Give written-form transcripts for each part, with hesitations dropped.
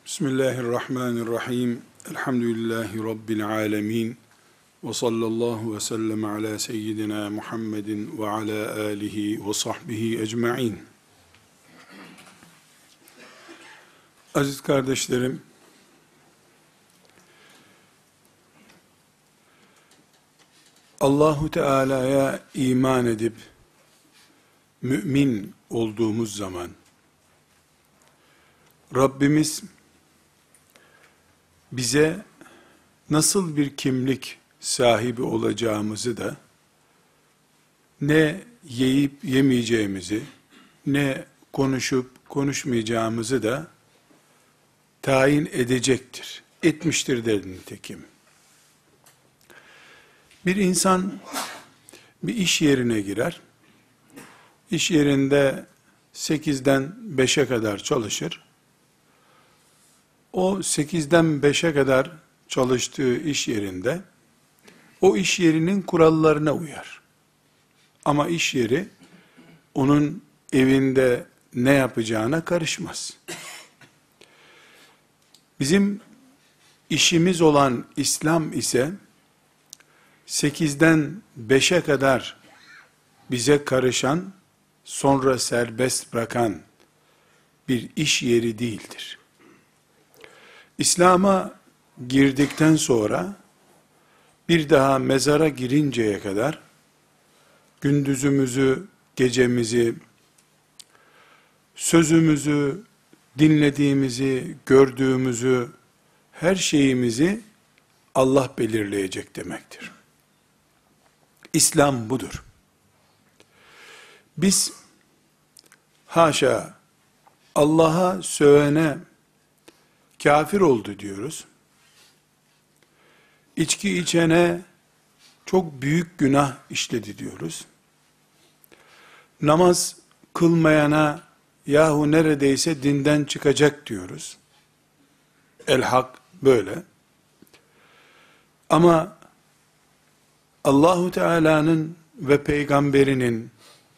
Bismillahirrahmanirrahim. Elhamdülillahi Rabbil alemin. Ve sallallahu ve sellem ala seyyidina Muhammedin ve ala alihi ve sahbihi ecma'in. Aziz kardeşlerim, Allahu Teala'ya iman edip mümin olduğumuz zaman Rabbimiz bize nasıl bir kimlik sahibi olacağımızı da, ne yiyip yemeyeceğimizi, ne konuşup konuşmayacağımızı da tayin edecektir. Etmiştir dedi nitekim. Bir insan bir iş yerine girer. İş yerinde 8'den 5'e kadar çalışır. O 8'den 5'e kadar çalıştığı iş yerinde o iş yerinin kurallarına uyar. Ama iş yeri onun evinde ne yapacağına karışmaz. Bizim işimiz olan İslam ise 8'den 5'e kadar bize karışan, sonra serbest bırakan bir iş yeri değildir. İslam'a girdikten sonra bir daha mezara girinceye kadar gündüzümüzü, gecemizi, sözümüzü, dinlediğimizi, gördüğümüzü, her şeyimizi Allah belirleyecek demektir. İslam budur. Biz haşa Allah'a sövene kafir oldu diyoruz. İçki içene çok büyük günah işledi diyoruz. Namaz kılmayana yahu neredeyse dinden çıkacak diyoruz. El-Hak böyle. Ama Allahu Teala'nın ve peygamberinin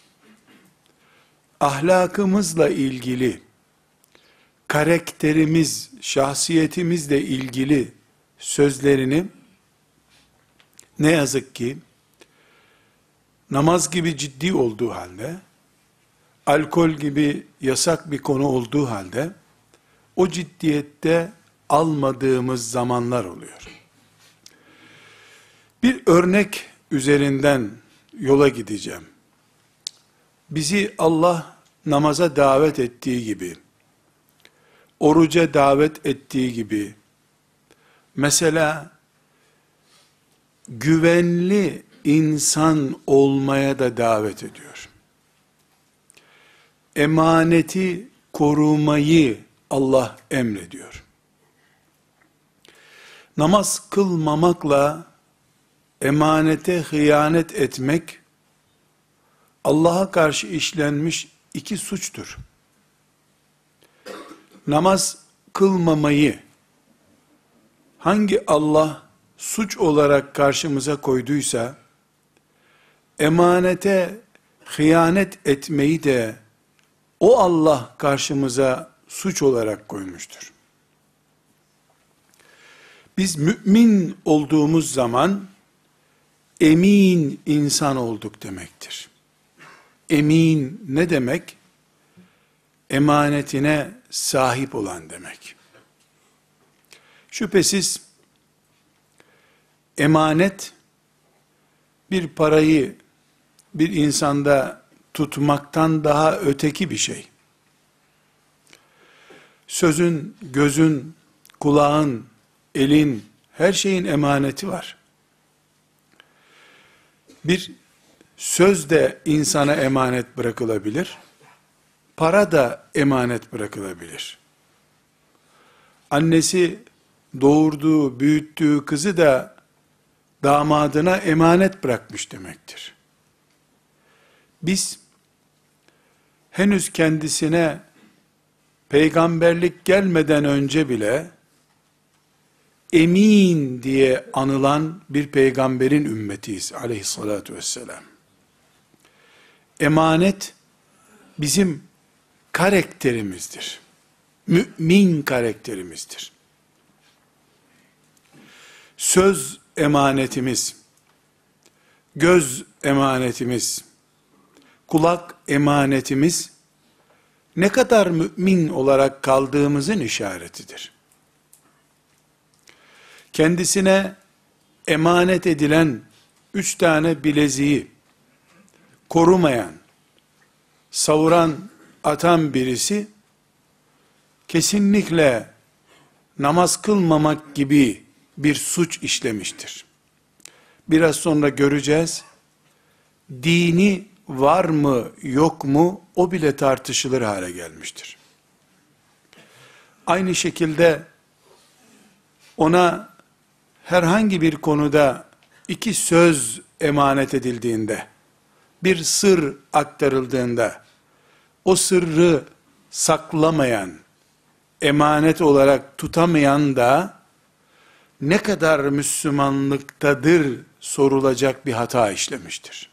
ahlakımızla ilgili, karakterimiz, şahsiyetimizle ilgili sözlerini ne yazık ki namaz gibi ciddi olduğu halde, alkol gibi yasak bir konu olduğu halde o ciddiyette almadığımız zamanlar oluyor. Bir örnek üzerinden yola gideceğim. Bizi Allah namaza davet ettiği gibi, oruca davet ettiği gibi, mesela güvenli insan olmaya da davet ediyor. Emaneti korumayı Allah emrediyor. Namaz kılmamakla emanete hıyanet etmek, Allah'a karşı işlenmiş iki suçtur. Namaz kılmamayı hangi Allah suç olarak karşımıza koyduysa, emanete hıyanet etmeyi de o Allah karşımıza suç olarak koymuştur. Biz mümin olduğumuz zaman emin insan olduk demektir. Emin ne demek? Emanetine sahip olan demek. Şüphesiz emanet bir parayı bir insanda tutmaktan daha öteki bir şey. Sözün, gözün, kulağın, elin, her şeyin emaneti var. Bir söz de insana emanet bırakılabilir. Para da emanet bırakılabilir. Annesi doğurduğu, büyüttüğü kızı da damadına emanet bırakmış demektir. Biz henüz kendisine peygamberlik gelmeden önce bile emin diye anılan bir peygamberin ümmetiyiz aleyhissalatu vesselam. Emanet bizim karakterimizdir. mümin karakterimizdir. Söz emanetimiz, göz emanetimiz, kulak emanetimiz ne kadar mümin olarak kaldığımızın işaretidir. Kendisine emanet edilen 3 tane bileziği korumayan, savuran, atan birisi kesinlikle namaz kılmamak gibi bir suç işlemiştir. Biraz sonra göreceğiz. Dini var mı yok mu o bile tartışılır hale gelmiştir. Aynı şekilde ona herhangi bir konuda 2 söz emanet edildiğinde, bir sır aktarıldığında, o sırrı saklamayan, emanet olarak tutamayan da ne kadar Müslümanlıktadır sorulacak bir hata işlemiştir.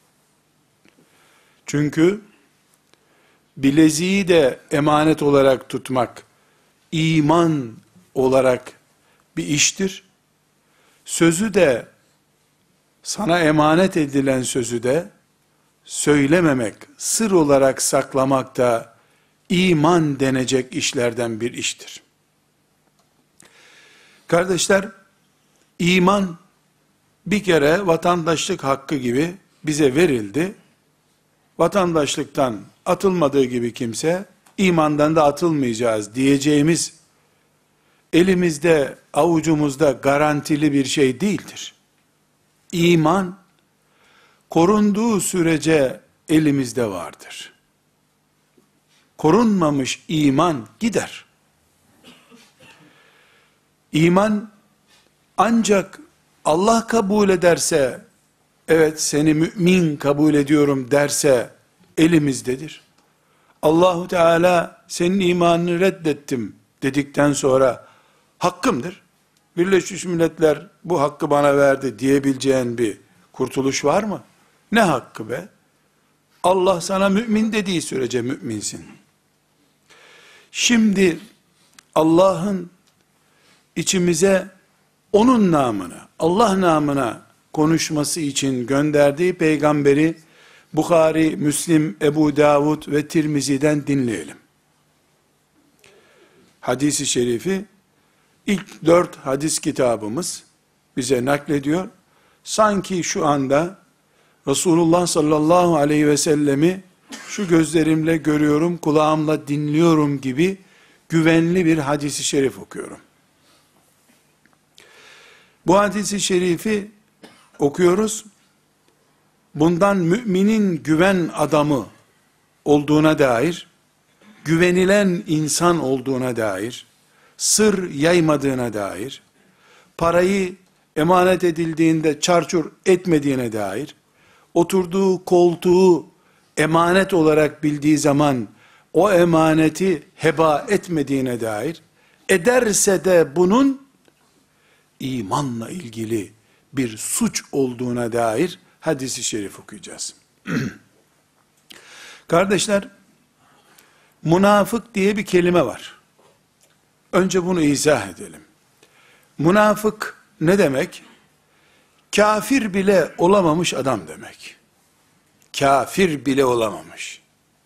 Çünkü bileziği de emanet olarak tutmak, iman olarak bir iştir. Sözü de, sana emanet edilen sözü de söylememek, sır olarak saklamak da iman denecek işlerden bir iştir. Kardeşler, iman bir kere vatandaşlık hakkı gibi bize verildi. Vatandaşlıktan atılmadığı gibi kimse, imandan da atılmayacağız diyeceğimiz, elimizde, avucumuzda garantili bir şey değildir. İman, korunduğu sürece elimizde vardır. Korunmamış iman gider. İman, ancak Allah kabul ederse, evet seni mümin kabul ediyorum derse, elimizdedir. Allahu Teala senin imanını reddettim dedikten sonra, hakkımdır. Birleşmiş Milletler bu hakkı bana verdi diyebileceğin bir kurtuluş var mı? Ne hakkı be? Allah sana mümin dediği sürece müminsin. Şimdi Allah'ın içimize onun namına, Allah namına konuşması için gönderdiği peygamberi Bukhari, Müslim, Ebu Davud ve Tirmizi'den dinleyelim. Hadis-i şerifi ilk 4 hadis kitabımız bize naklediyor. Sanki şu anda Resulullah sallallahu aleyhi ve sellemi şu gözlerimle görüyorum, kulağımla dinliyorum gibi güvenli bir hadis-i şerif okuyorum. Bu hadis-i şerifi okuyoruz. Bundan müminin güven adamı olduğuna dair, güvenilen insan olduğuna dair, sır yaymadığına dair, parayı emanet edildiğinde çarçur etmediğine dair, oturduğu koltuğu emanet olarak bildiği zaman o emaneti heba etmediğine dair, ederse de bunun imanla ilgili bir suç olduğuna dair hadis-i şerif okuyacağız. Kardeşler, münafık diye bir kelime var. Önce bunu izah edelim. Münafık ne demek? Kafir bile olamamış adam demek. Kafir bile olamamış.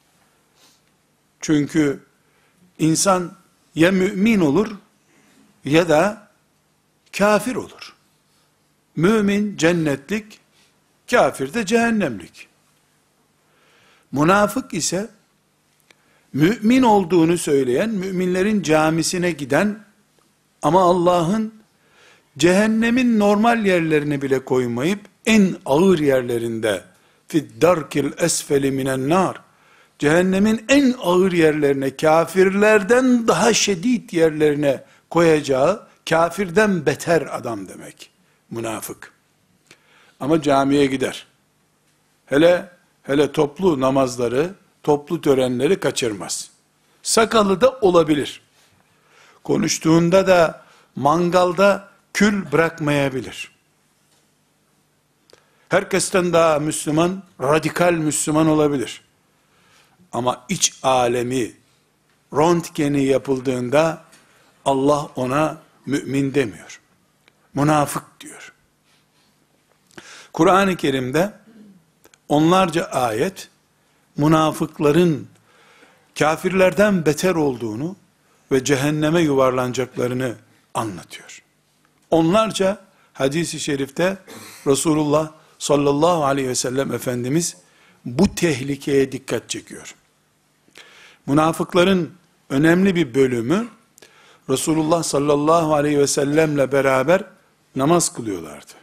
Çünkü insan ya mümin olur ya da kafir olur. Mümin cennetlik, kafir de cehennemlik. Münafık ise mümin olduğunu söyleyen, müminlerin camisine giden ama Allah'ın cehennemin normal yerlerini bile koymayıp en ağır yerlerinde fiddarkil esfeli minen nar, cehennemin en ağır yerlerine, kafirlerden daha şiddet yerlerine koyacağı kafirden beter adam demek münafık. Ama camiye gider. Hele toplu namazları, toplu törenleri kaçırmaz. Sakalı da olabilir. Konuştuğunda da mangalda kül bırakmayabilir. Herkesten daha Müslüman, radikal Müslüman olabilir. Ama iç alemi röntgeni yapıldığında Allah ona mümin demiyor. Münafık diyor. Kur'an-ı Kerim'de onlarca ayet münafıkların kafirlerden beter olduğunu ve cehenneme yuvarlanacaklarını anlatıyor. Onlarca hadis-i şerifte Resulullah sallallahu aleyhi ve sellem Efendimiz bu tehlikeye dikkat çekiyor. Münafıkların önemli bir bölümü Resulullah sallallahu aleyhi ve sellemle beraber namaz kılıyorlardı.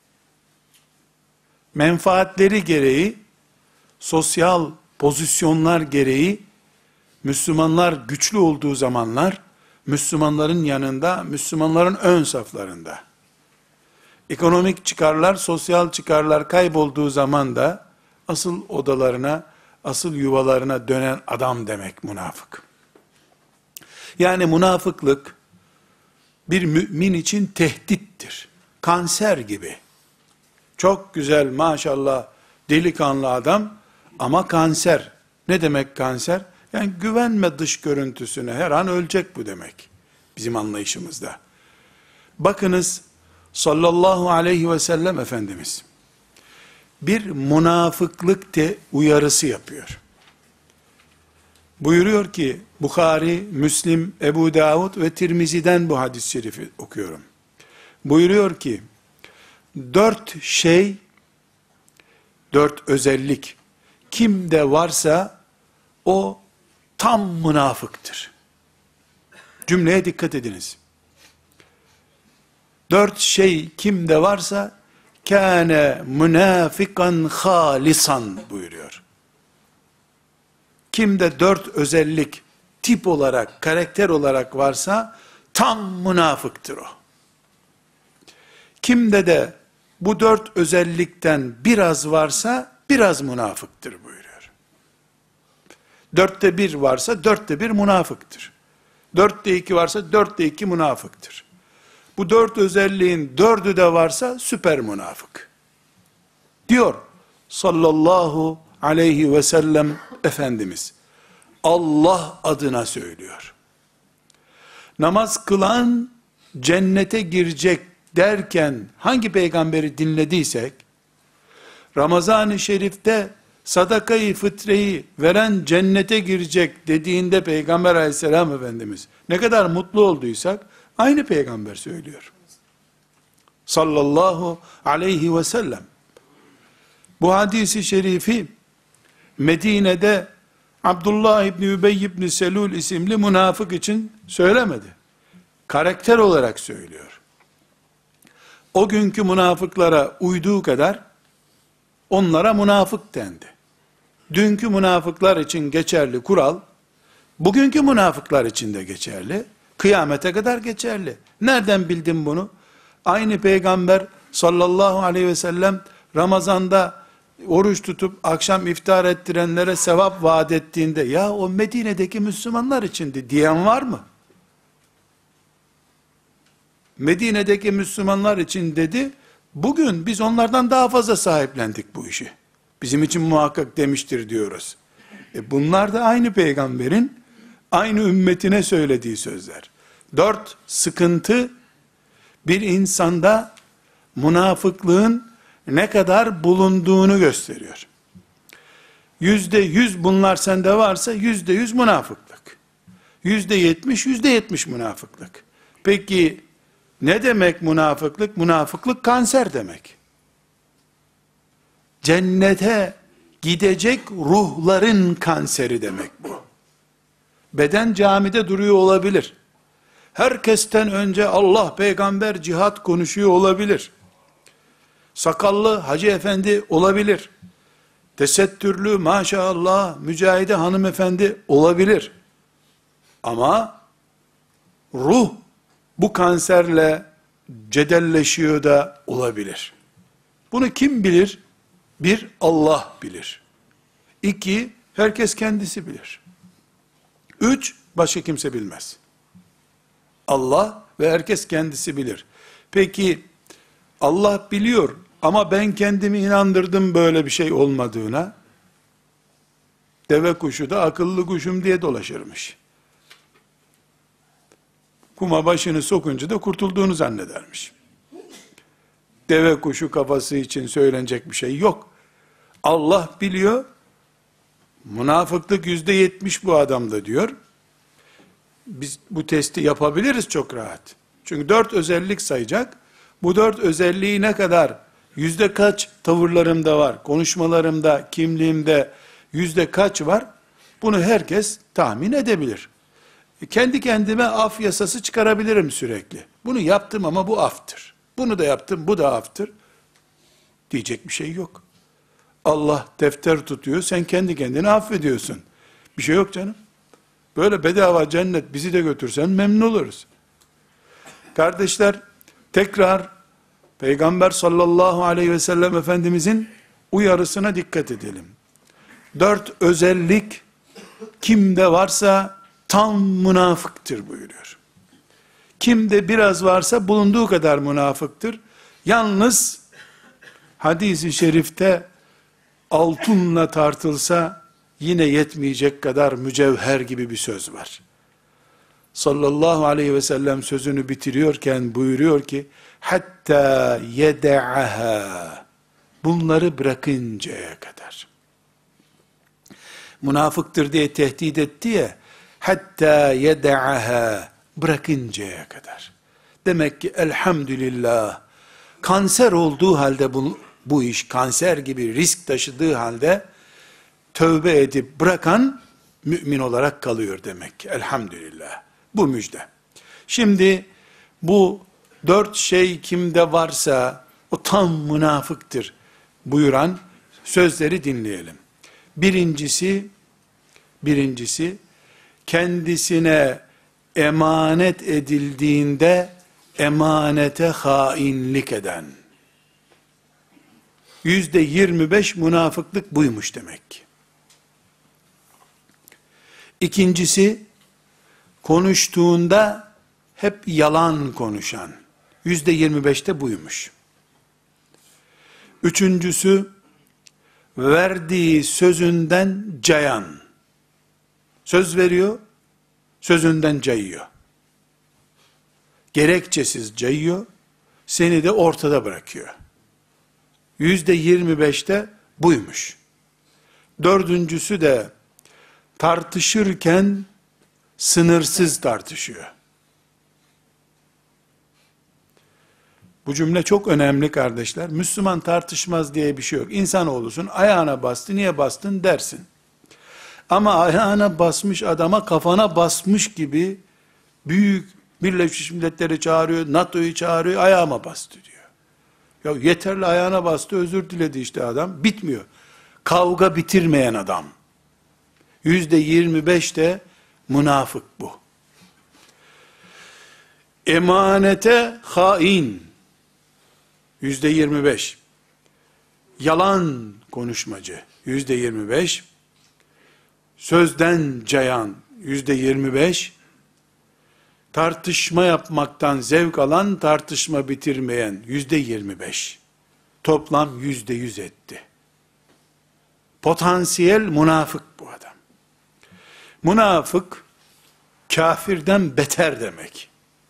Menfaatleri gereği, sosyal pozisyonlar gereği, Müslümanlar güçlü olduğu zamanlar, Müslümanların yanında, Müslümanların ön saflarında. Ekonomik çıkarlar, sosyal çıkarlar kaybolduğu zaman da, asıl odalarına, asıl yuvalarına dönen adam demek münafık. Yani münafıklık, bir mümin için tehdittir. Kanser gibi. Çok güzel maşallah delikanlı adam ama kanser. Ne demek kanser? Yani güvenme dış görüntüsüne, her an ölecek bu demek. Bizim anlayışımızda. Bakınız sallallahu aleyhi ve sellem Efendimiz bir münafıklık uyarısı yapıyor. Buyuruyor ki Bukhari, Müslim, Ebu Davud ve Tirmizi'den bu hadis-i şerifi okuyorum. Buyuruyor ki 4 şey, 4 özellik kimde varsa o tam münafıktır. Cümleye dikkat ediniz. 4 şey kimde varsa kâne münafikan halisan buyuruyor. Kimde 4 özellik tip olarak, karakter olarak varsa tam münafıktır o. Kimde de bu 4 özellikten biraz varsa biraz münafıktır buyuruyor. 4'te 1 varsa 4'te 1 münafıktır. 4'te 2 varsa 4'te 2 münafıktır. Bu 4 özelliğin 4'ü de varsa süper münafık. Diyor sallallahu aleyhi ve sellem Efendimiz. Allah adına söylüyor. Namaz kılan cennete girecek derken hangi peygamberi dinlediysek, Ramazan-ı Şerif'te sadakayı fıtreyi veren cennete girecek dediğinde Peygamber aleyhisselam Efendimiz ne kadar mutlu olduysak aynı peygamber söylüyor. Sallallahu aleyhi ve sellem. Bu hadisi şerifi Medine'de Abdullah İbni Übey İbni Selul isimli münafık için söylemedi. Karakter olarak söylüyor. O günkü münafıklara uyduğu kadar onlara münafık dendi. Dünkü münafıklar için geçerli kural, bugünkü münafıklar için de geçerli, kıyamete kadar geçerli. Nereden bildin bunu? Aynı peygamber sallallahu aleyhi ve sellem Ramazan'da oruç tutup akşam iftar ettirenlere sevap vaat ettiğinde, ya o Medine'deki Müslümanlar içindi diyen var mı? Medine'deki Müslümanlar için dedi, bugün biz onlardan daha fazla sahiplendik bu işi. Bizim için muhakkak demiştir diyoruz. Bunlar da aynı peygamberin, aynı ümmetine söylediği sözler. 4 sıkıntı, bir insanda münafıklığın ne kadar bulunduğunu gösteriyor. %100 bunlar sende varsa %100 münafıklık. %70 münafıklık. Peki ne demek münafıklık? Münafıklık kanser demek. Cennete gidecek ruhların kanseri demek bu. Beden camide duruyor olabilir. Herkesten önce Allah, peygamber, cihat konuşuyor olabilir. Sakallı hacı efendi olabilir. Tesettürlü maşallah mücahide hanımefendi olabilir. Ama ruh bu kanserle cedelleşiyor da olabilir. Bunu kim bilir? 1, Allah bilir. 2, herkes kendisi bilir. 3, başka kimse bilmez. Allah ve herkes kendisi bilir. Peki Allah biliyor ama ben kendimi inandırdım böyle bir şey olmadığına. Deve kuşu da akıllı kuşum diye dolaşırmış. kuma başını sokunca da kurtulduğunu zannedermiş. Deve kuşu kafası için söylenecek bir şey yok. Allah biliyor, münafıklık %70 bu adamda diyor. Biz bu testi yapabiliriz çok rahat. Çünkü 4 özellik sayacak. Bu 4 özelliği ne kadar, yüzde kaç tavırlarımda var, konuşmalarımda, kimliğimde yüzde kaç var, bunu herkes tahmin edebilir. Kendi kendime af yasası çıkarabilirim sürekli. Bunu yaptım ama bu aftır. Bunu da yaptım, bu da aftır. Diyecek bir şey yok. Allah defter tutuyor, sen kendi kendini affediyorsun. Bir şey yok canım. Böyle bedava cennet bizi de götürsen memnun oluruz. Kardeşler, tekrar Peygamber sallallahu aleyhi ve sellem Efendimizin uyarısına dikkat edelim. 4 özellik kimde varsa tam münafıktır buyuruyor. Kimde biraz varsa bulunduğu kadar münafıktır. Yalnız hadis-i şerifte altınla tartılsa yine yetmeyecek kadar mücevher gibi bir söz var. Sallallahu aleyhi ve sellem sözünü bitiriyorken buyuruyor ki, hatta yeda'aha, bunları bırakıncaya kadar. Münafıktır diye tehdit etti ya, hatta yeda'aha, bırakıncaya kadar. Demek ki elhamdülillah, kanser olduğu halde bu iş, kanser gibi risk taşıdığı halde, tövbe edip bırakan, mümin olarak kalıyor demek ki. Elhamdülillah. Bu müjde. Şimdi, bu 4 şey kimde varsa, o tam münafıktır buyuran sözleri dinleyelim. Birincisi, kendisine emanet edildiğinde, emanete hainlik eden. %25 münafıklık buymuş demek ki. İkincisi, konuştuğunda hep yalan konuşan. %25'te buymuş. Üçüncüsü, verdiği sözünden cayan. Söz veriyor, sözünden cayıyor. Gerekçesiz cayıyor, seni de ortada bırakıyor. %25'te buymuş. Dördüncüsü de tartışırken sınırsız tartışıyor. Bu cümle çok önemli kardeşler. Müslüman tartışmaz diye bir şey yok. İnsanoğlusun, ayağına bastı, niye bastın dersin. Ama ayağına basmış adama kafana basmış gibi büyük Birleşmiş Milletleri çağırıyor, NATO'yu çağırıyor, ayağıma bastı diyor. Ya yeterli, ayağına bastı, özür diledi işte adam. Bitmiyor. Kavga bitirmeyen adam. %25 de münafık bu. Emanete hain. %25. Yalan konuşmacı. %25. Sözden cayan. %25. Tartışma yapmaktan zevk alan, tartışma bitirmeyen. %25. Toplam %100 etti. Potansiyel münafık bu adam. Münafık, kafirden beter demek.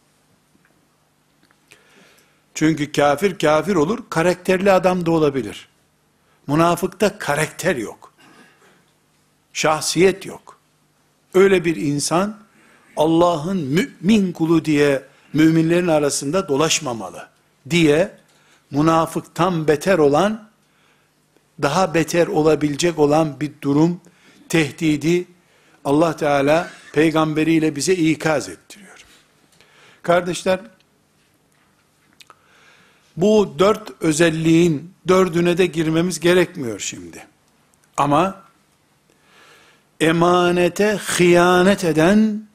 Çünkü kafir kafir olur, karakterli adam da olabilir. Münafıkta karakter yok. Şahsiyet yok. Öyle bir insan, Allah'ın mümin kulu diye, müminlerin arasında dolaşmamalı diye, münafıktan beter olan, daha beter olabilecek olan bir durum, tehdidi, Allah Teala peygamberiyle bize ikaz ettiriyor. Kardeşler, bu 4 özelliğin 4'üne de girmemiz gerekmiyor şimdi. Ama emanete hıyanet eden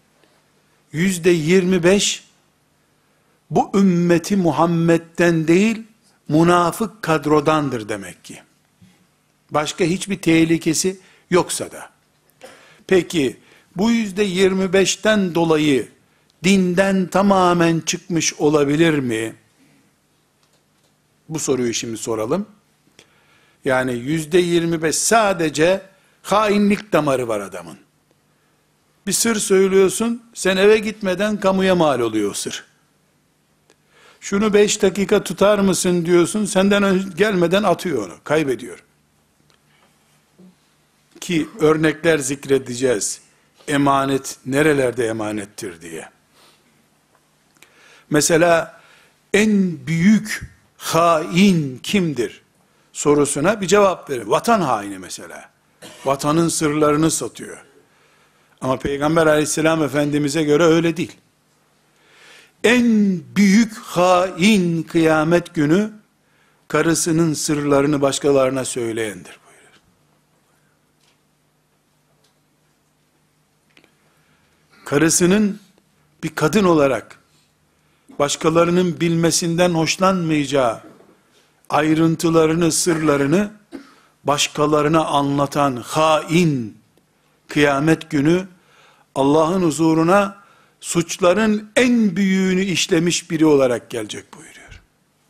%25 bu ümmeti Muhammed'den değil, münafık kadrodandır demek ki. Başka hiçbir tehlikesi yoksa da. Peki bu %25'ten dolayı dinden tamamen çıkmış olabilir mi? Bu soruyu şimdi soralım. Yani %25 sadece hainlik damarı var adamın. Bir sır söylüyorsun, sen eve gitmeden kamuya mal oluyor o sır. Şunu 5 dakika tutar mısın diyorsun, senden önce gelmeden atıyor onu, kaybediyor. Ki örnekler zikredeceğiz. Emanet nerelerde emanettir diye. Mesela en büyük hain kimdir sorusuna bir cevap verin. Vatan haini mesela. Vatanın sırlarını satıyor. Ama Peygamber aleyhisselam efendimize göre öyle değil. En büyük hain kıyamet günü karısının sırlarını başkalarına söyleyendir buyuruyor. Karısının bir kadın olarak başkalarının bilmesinden hoşlanmayacağı ayrıntılarını, sırlarını başkalarına anlatan hain kıyamet günü Allah'ın huzuruna suçların en büyüğünü işlemiş biri olarak gelecek buyuruyor.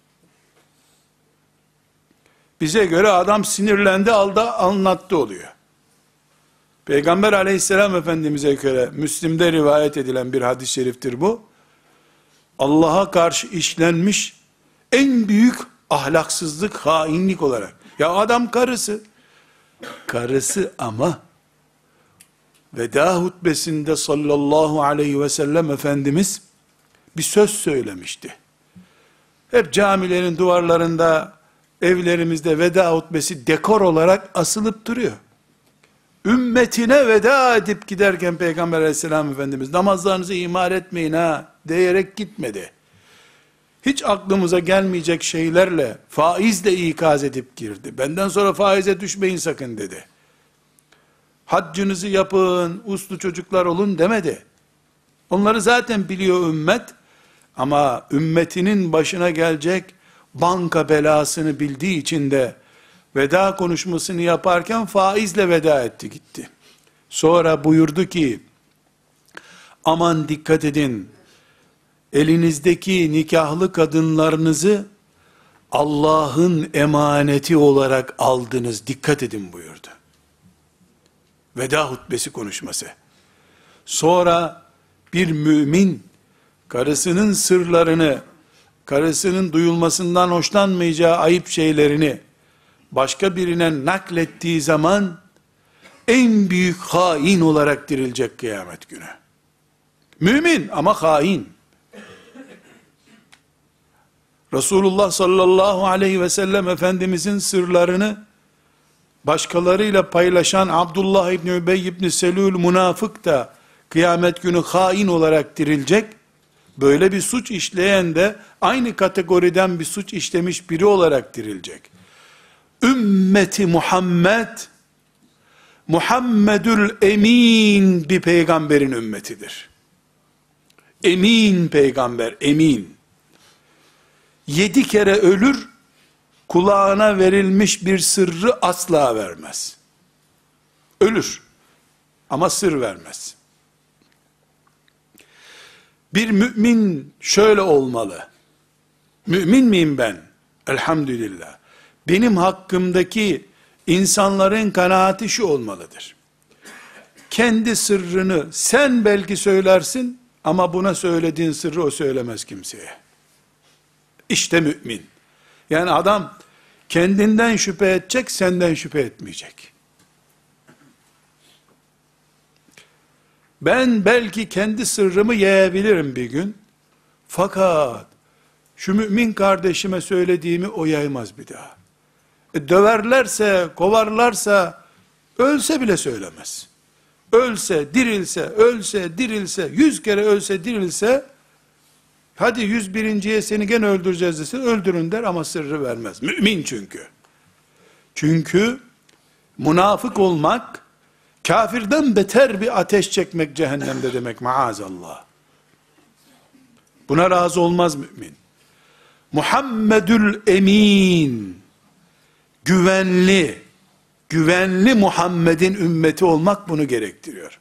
Bize göre adam sinirlendi, anlattı oluyor. Peygamber aleyhisselam efendimize göre Müslim'de rivayet edilen bir hadis-i şeriftir bu. Allah'a karşı işlenmiş en büyük ahlaksızlık, hainlik olarak. Ya adam karısı ama veda hutbesinde sallallahu aleyhi ve sellem Efendimiz bir söz söylemişti. Hep camilerin duvarlarında, evlerimizde veda hutbesi dekor olarak asılıp duruyor. Ümmetine veda edip giderken Peygamber aleyhisselam Efendimiz namazlarınızı ihmal etmeyin ha diyerek gitmedi. Hiç aklımıza gelmeyecek şeylerle, faizle ikaz edip girdi. Benden sonra faize düşmeyin sakın dedi. Haccınızı yapın, uslu çocuklar olun demedi. Onları zaten biliyor ümmet. Ama ümmetinin başına gelecek banka belasını bildiği için de veda konuşmasını yaparken faizle veda etti gitti. Sonra buyurdu ki, aman dikkat edin, elinizdeki nikahlı kadınlarınızı Allah'ın emaneti olarak aldınız, dikkat edin buyurdu. Veda hutbesi konuşması. Sonra bir mümin, karısının sırlarını, karısının duyulmasından hoşlanmayacağı ayıp şeylerini, başka birine naklettiği zaman, en büyük hain olarak dirilecek kıyamet günü. Mümin ama hain. Resulullah sallallahu aleyhi ve sellem Efendimizin sırlarını başkalarıyla paylaşan Abdullah İbni Übey İbni Selül münafık da kıyamet günü hain olarak dirilecek. Böyle bir suç işleyen de aynı kategoriden bir suç işlemiş biri olarak dirilecek. Ümmeti Muhammedül Emin bir peygamberin ümmetidir. Emin peygamber, emin. 7 kere ölür, kulağına verilmiş bir sırrı asla vermez. Ölür ama sır vermez. Bir mümin şöyle olmalı. Mümin miyim ben? Elhamdülillah. Benim hakkımdaki insanların kanaati şu olmalıdır. Kendi sırrını sen belki söylersin ama buna söylediğin sırrı o söylemez kimseye. İşte mümin. Yani adam kendinden şüphe edecek, senden şüphe etmeyecek. Ben belki kendi sırrımı yayabilirim bir gün. Fakat şu mümin kardeşime söylediğimi o yaymaz bir daha. Döverlerse, kovarlarsa, ölse bile söylemez. Ölse, dirilse, 100 kere ölse, dirilse, hadi 101.'ye seni gene öldüreceğiz desin, öldürün der ama sırrı vermez. Mümin çünkü. Çünkü münafık olmak, kafirden beter bir ateş çekmek cehennemde demek maazallah. Buna razı olmaz mümin. Muhammedül Emin, güvenli Muhammed'in ümmeti olmak bunu gerektiriyor.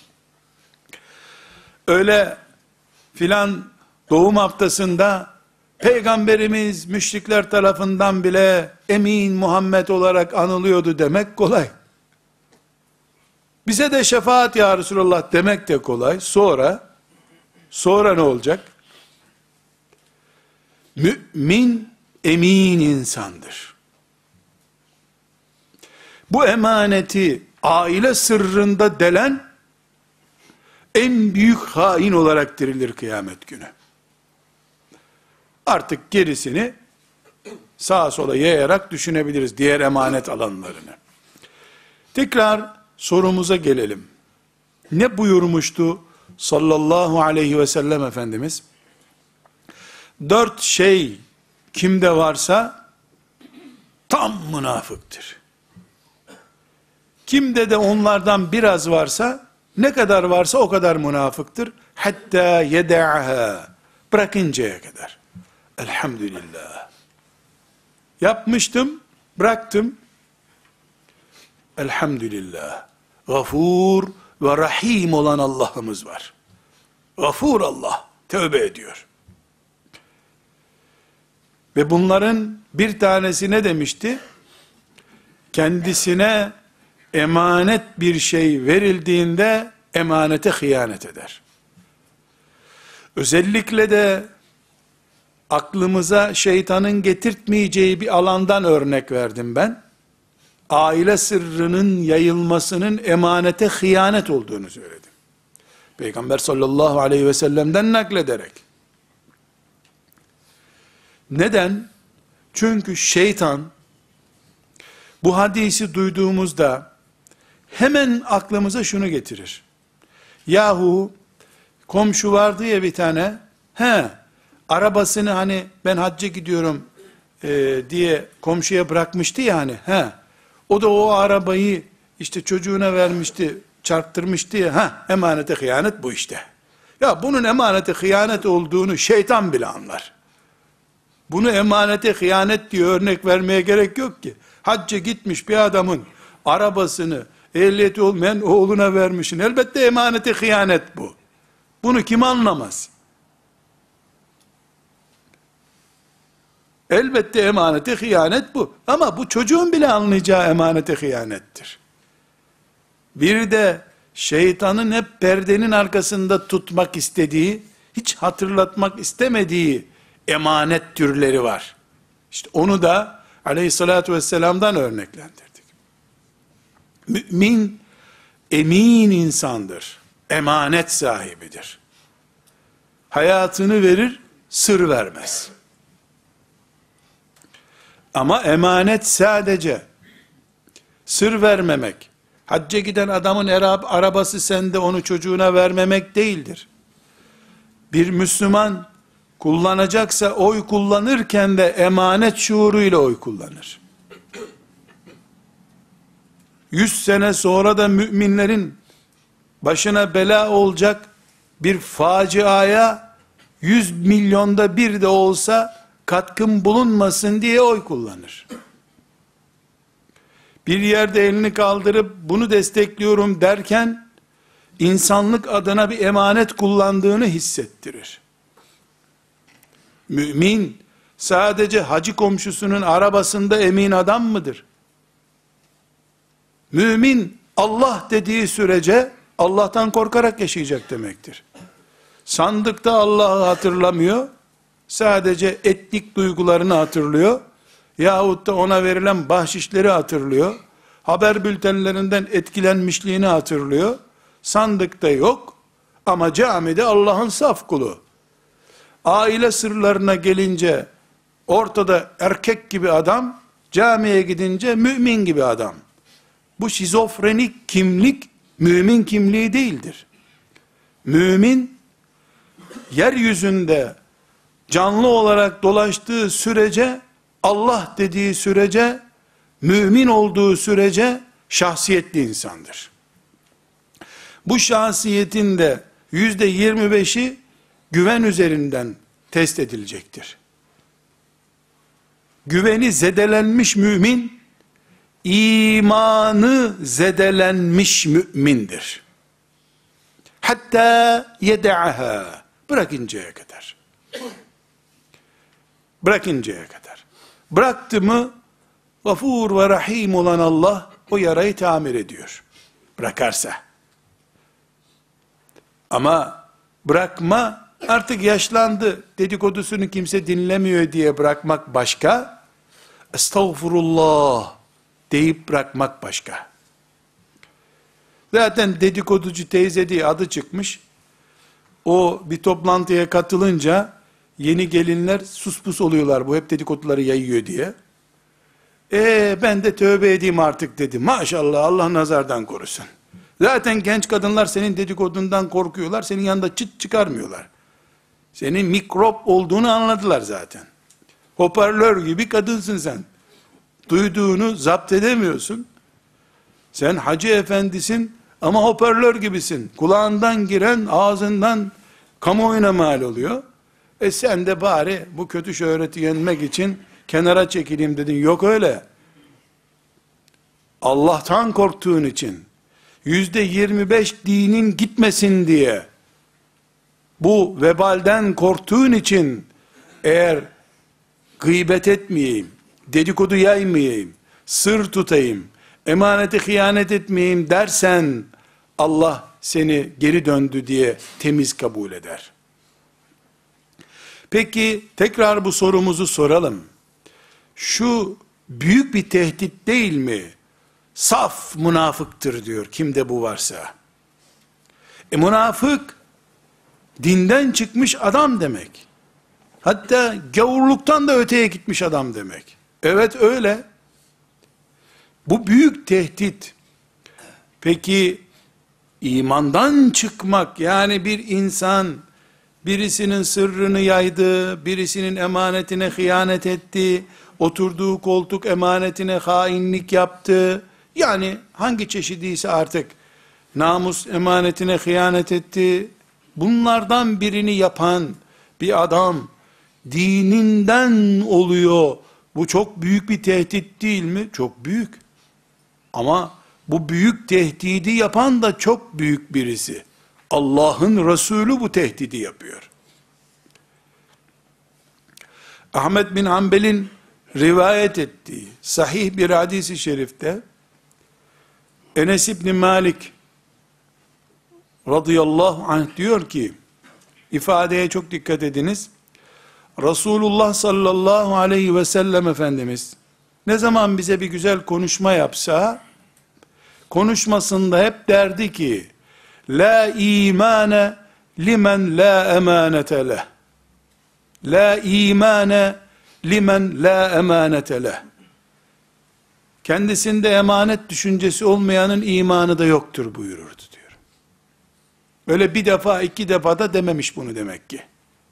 Öyle filan doğum haftasında Peygamberimiz müşrikler tarafından bile emin Muhammed olarak anılıyordu demek kolay. Bize de şefaat ya Resulallah demek de kolay. Sonra ne olacak? Mümin emin insandır. Bu emaneti aile sırrında delen en büyük hain olarak dirilir kıyamet günü. Artık gerisini sağa sola yayarak düşünebiliriz diğer emanet alanlarını. Tekrar sorumuza gelelim. Ne buyurmuştu sallallahu aleyhi ve sellem Efendimiz? 4 şey kimde varsa tam münafıktır. Kimde de onlardan biraz varsa, ne kadar varsa o kadar münafıktır. Hatta yeda'ha, bırakıncaya kadar. Elhamdülillah. Yapmıştım, bıraktım. Elhamdülillah. Gafur ve Rahim olan Allah'ımız var. Gafur Allah, tövbe ediyor. Ve bunların bir tanesi ne demişti? Kendisine emanet bir şey verildiğinde emanete hıyanet eder. Özellikle de aklımıza şeytanın getirtmeyeceği bir alandan örnek verdim ben. Aile sırrının yayılmasının emanete hıyanet olduğunu söyledim. Peygamber sallallahu aleyhi ve sellem'den naklederek. Neden? Çünkü şeytan bu hadisi duyduğumuzda hemen aklımıza şunu getirir. Yahu komşu vardı ya bir tane, arabasını hani ben hacca gidiyorum diye komşuya bırakmıştı ya hani, o da o arabayı işte çocuğuna vermişti, çarptırmıştı ya, emanete hıyanet bu işte. Ya bunun emanete hıyanet olduğunu şeytan bile anlar. Bunu emanete hıyanet diye örnek vermeye gerek yok ki. Hacca gitmiş bir adamın arabasını ehliyeti olmayan oğluna vermişsin. Elbette emanete hıyanet bu. Bunu kim anlamaz? Elbette emanete hıyanet bu. Ama bu çocuğun bile anlayacağı emanete hıyanettir. Bir de şeytanın hep perdenin arkasında tutmak istediği, hiç hatırlatmak istemediği emanet türleri var. İşte onu da aleyhissalatü vesselam'dan örneklendirdik. Mümin, emin insandır. Emanet sahibidir. Hayatını verir, sır vermez. Ama emanet sadece sır vermemek, hacca giden adamın arabası sende onu çocuğuna vermemek değildir. Bir Müslüman kullanacaksa oy kullanırken de emanet şuuruyla oy kullanır. 100 sene sonra da müminlerin başına bela olacak bir faciaya 100 milyonda bir de olsa katkım bulunmasın diye oy kullanır. Bir yerde elini kaldırıp bunu destekliyorum derken insanlık adına bir emanet kullandığını hissettirir. Mümin sadece hacı komşusunun arabasında emin adam mıdır? Mümin Allah dediği sürece Allah'tan korkarak yaşayacak demektir. Sandıkta Allah'ı hatırlamıyor, sadece etnik duygularını hatırlıyor, yahut da ona verilen bahşişleri hatırlıyor, haber bültenlerinden etkilenmişliğini hatırlıyor, sandıkta yok ama camide Allah'ın saf kulu. Aile sırlarına gelince ortada erkek gibi adam, camiye gidince mümin gibi adam. Bu şizofrenik kimlik mümin kimliği değildir. Mümin yeryüzünde canlı olarak dolaştığı sürece, Allah dediği sürece, mümin olduğu sürece şahsiyetli insandır. Bu şahsiyetin de %25'i güven üzerinden test edilecektir. Güveni zedelenmiş mümin, imanı zedelenmiş mümindir. Hatta yeda'ha, bırakıncaya kadar. Bırakıncaya kadar. Bıraktı mı, Gafur ve Rahim olan Allah o yarayı tamir ediyor. bırakarsa. Ama bırakma, artık yaşlandı, dedikodusunu kimse dinlemiyor diye bırakmak başka, estağfurullah deyip bırakmak başka. Zaten dedikoducu teyze diye adı çıkmış, o bir toplantıya katılınca, yeni gelinler suspus oluyorlar, bu hep dedikoduları yayıyor diye. Ben de tövbe edeyim artık dedi. Maşallah, Allah nazardan korusun. Zaten genç kadınlar senin dedikodundan korkuyorlar, senin yanında çıt çıkarmıyorlar. Senin mikrop olduğunu anladılar zaten. Hoparlör gibi kadınsın sen. Duyduğunu zapt edemiyorsun. Sen hacı efendisin ama hoparlör gibisin. Kulağından giren ağzından kamuoyuna mal oluyor. Sen de bari bu kötü şöhreti yenmek için kenara çekileyim dedin. Yok öyle. Allah'tan korktuğun için, %25 dinin gitmesin diye, bu vebalden korktuğun için, eğer gıybet etmeyeyim, dedikodu yaymayayım, sır tutayım, emanete hıyanet etmeyeyim dersen, Allah seni geri döndü diye temiz kabul eder. Peki, tekrar bu sorumuzu soralım. Şu büyük bir tehdit değil mi? Saf münafıktır diyor, kimde bu varsa. Münafık, dinden çıkmış adam demek. Hatta gavurluktan da öteye gitmiş adam demek. Evet öyle. Bu büyük tehdit. Peki, imandan çıkmak, yani bir insan, birisinin sırrını yaydı, birisinin emanetine hıyanet etti, oturduğu koltuk emanetine hainlik yaptı, yani hangi çeşidiyse artık, namus emanetine hıyanet etti, bunlardan birini yapan bir adam, dininden oluyor. Bu çok büyük bir tehdit değil mi? Çok büyük. Ama bu büyük tehdidi yapan da çok büyük birisi. Allah'ın Resulü bu tehdidi yapıyor. Ahmed bin Hanbel'in rivayet ettiği sahih bir hadis-i şerifte, Enes İbni Malik radıyallahu anh diyor ki, ifadeye çok dikkat ediniz, Resulullah sallallahu aleyhi ve sellem Efendimiz, ne zaman bize bir güzel konuşma yapsa, konuşmasında hep derdi ki, la imane limen la emanete leh. La imane limen la emanete leh. Kendisinde emanet düşüncesi olmayanın imanı da yoktur buyururdu diyor. Öyle bir defa iki defa da dememiş bunu demek ki.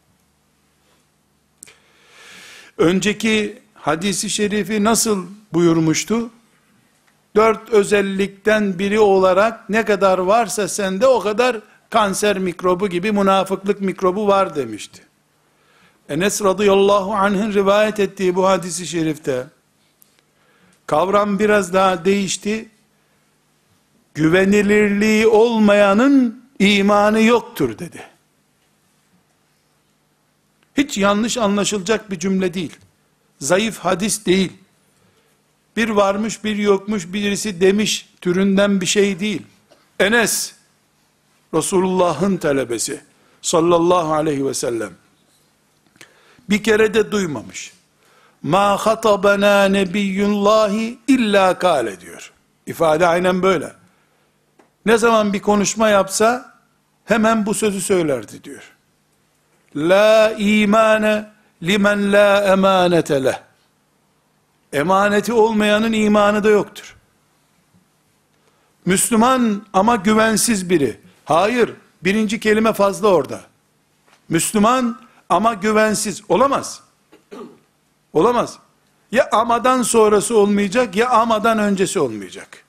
Önceki hadisi şerifi nasıl buyurmuştu? 4 özellikten biri olarak ne kadar varsa sende o kadar kanser mikrobu gibi münafıklık mikrobu var demişti. Enes radıyallahu anh'ın rivayet ettiği bu hadisi şerifte kavram biraz daha değişti. Güvenilirliği olmayanın imanı yoktur dedi. Hiç yanlış anlaşılacak bir cümle değil. Zayıf hadis değil. Bir varmış bir yokmuş birisi demiş türünden bir şey değil. Enes, Resulullah'ın talebesi sallallahu aleyhi ve sellem, bir kere de duymamış. Ma hatabana nebiyyullahi illa kâle diyor. İfade aynen böyle. Ne zaman bir konuşma yapsa hemen bu sözü söylerdi diyor. La imane limen la emanete leh. Emaneti olmayanın imanı da yoktur. Müslüman ama güvensiz biri. Hayır, birinci kelime fazla orada. Müslüman ama güvensiz olamaz. Olamaz. Ya amadan sonrası olmayacak ya amadan öncesi olmayacak.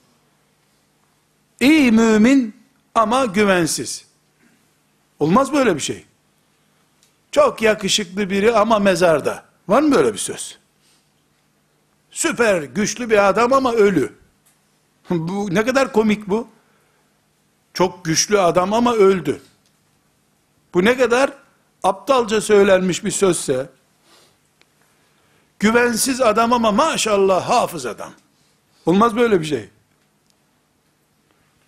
İyi mümin ama güvensiz. Olmaz böyle bir şey. Çok yakışıklı biri ama mezarda. Var mı böyle bir söz? Süper güçlü bir adam ama ölü. Bu ne kadar komik bu. Çok güçlü adam ama öldü. Bu ne kadar aptalca söylenmiş bir sözse, güvensiz adam ama maşallah hafız adam. Olmaz böyle bir şey.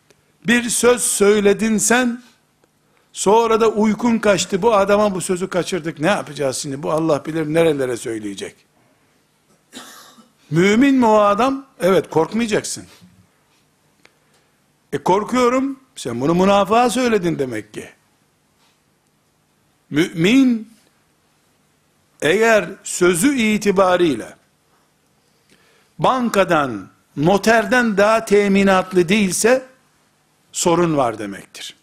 Bir söz söyledin sen, sonra da uykun kaçtı, bu adama bu sözü kaçırdık, ne yapacağız şimdi, bu Allah bilir nerelere söyleyecek. Mümin mi o adam? Evet, korkmayacaksın. Korkuyorum, sen bunu münafığa söyledin demek ki. Mümin, eğer sözü itibariyle, bankadan, noterden daha teminatlı değilse, sorun var demektir.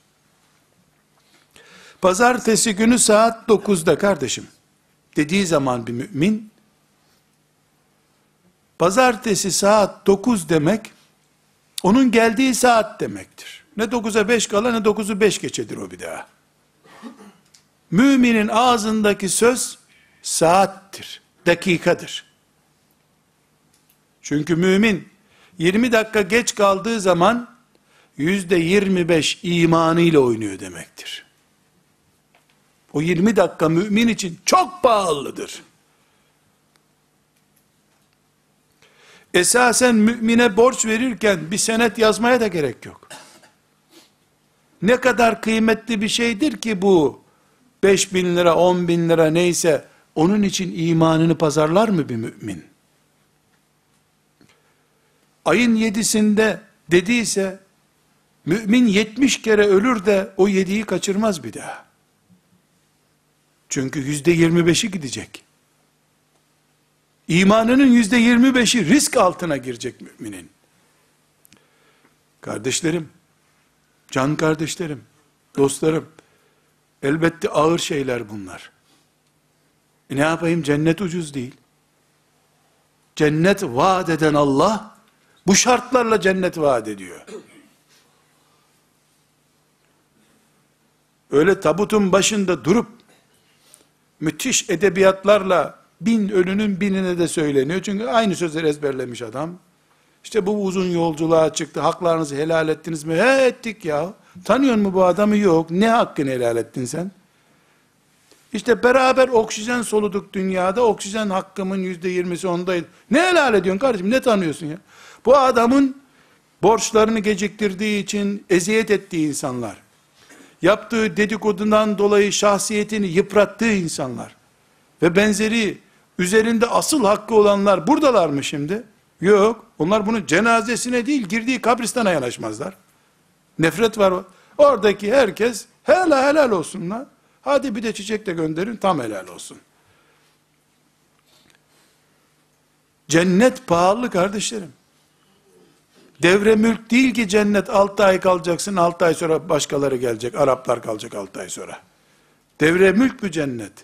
Pazartesi günü saat 9'da kardeşim, dediği zaman bir mümin, pazartesi saat 9 demek, onun geldiği saat demektir. Ne 9'a 5 kala, ne 9'u 5 geçedir o bir daha. Müminin ağzındaki söz, saattir, dakikadır. Çünkü mümin, 20 dakika geç kaldığı zaman, %25 imanıyla oynuyor demektir. O 20 dakika mümin için çok pahalıdır. Esasen mümine borç verirken bir senet yazmaya da gerek yok. Ne kadar kıymetli bir şeydir ki bu 5.000 lira, 10.000 lira neyse, onun için imanını pazarlar mı bir mümin? Ayın 7'sinde dediyse, mümin 70 kere ölür de o 7'yi kaçırmaz bir daha. Çünkü %25'i gidecek. İmanının %25'i risk altına girecek müminin. Kardeşlerim, can kardeşlerim, dostlarım, elbette ağır şeyler bunlar. Ne yapayım, cennet ucuz değil. Cennet vaat eden Allah, bu şartlarla cennet vaat ediyor. Öyle tabutun başında durup, müthiş edebiyatlarla, 1000 ölünün 1000'ine de söyleniyor. Çünkü aynı sözleri ezberlemiş adam. İşte bu uzun yolculuğa çıktı, haklarınızı helal ettiniz mi? He, ettik ya. Tanıyor mu bu adamı? Yok. Ne hakkını helal ettin sen? İşte beraber oksijen soluduk dünyada, oksijen hakkımın %20'si ondaydı. Ne helal ediyorsun kardeşim, ne tanıyorsun ya? Bu adamın borçlarını geciktirdiği için eziyet ettiği insanlar, yaptığı dedikodundan dolayı şahsiyetini yıprattığı insanlar ve benzeri üzerinde asıl hakkı olanlar buradalar mı şimdi? Yok. Onlar bunun cenazesine değil, girdiği kabristana yanaşmazlar. Nefret var. Oradaki herkes helal olsun lan. Hadi bir de çiçek de gönderin, tam helal olsun. Cennet pahalı kardeşlerim. Devre mülk değil ki cennet, 6 ay kalacaksın, 6 ay sonra başkaları gelecek, Araplar kalacak 6 ay sonra. Devre mülk mü cennet?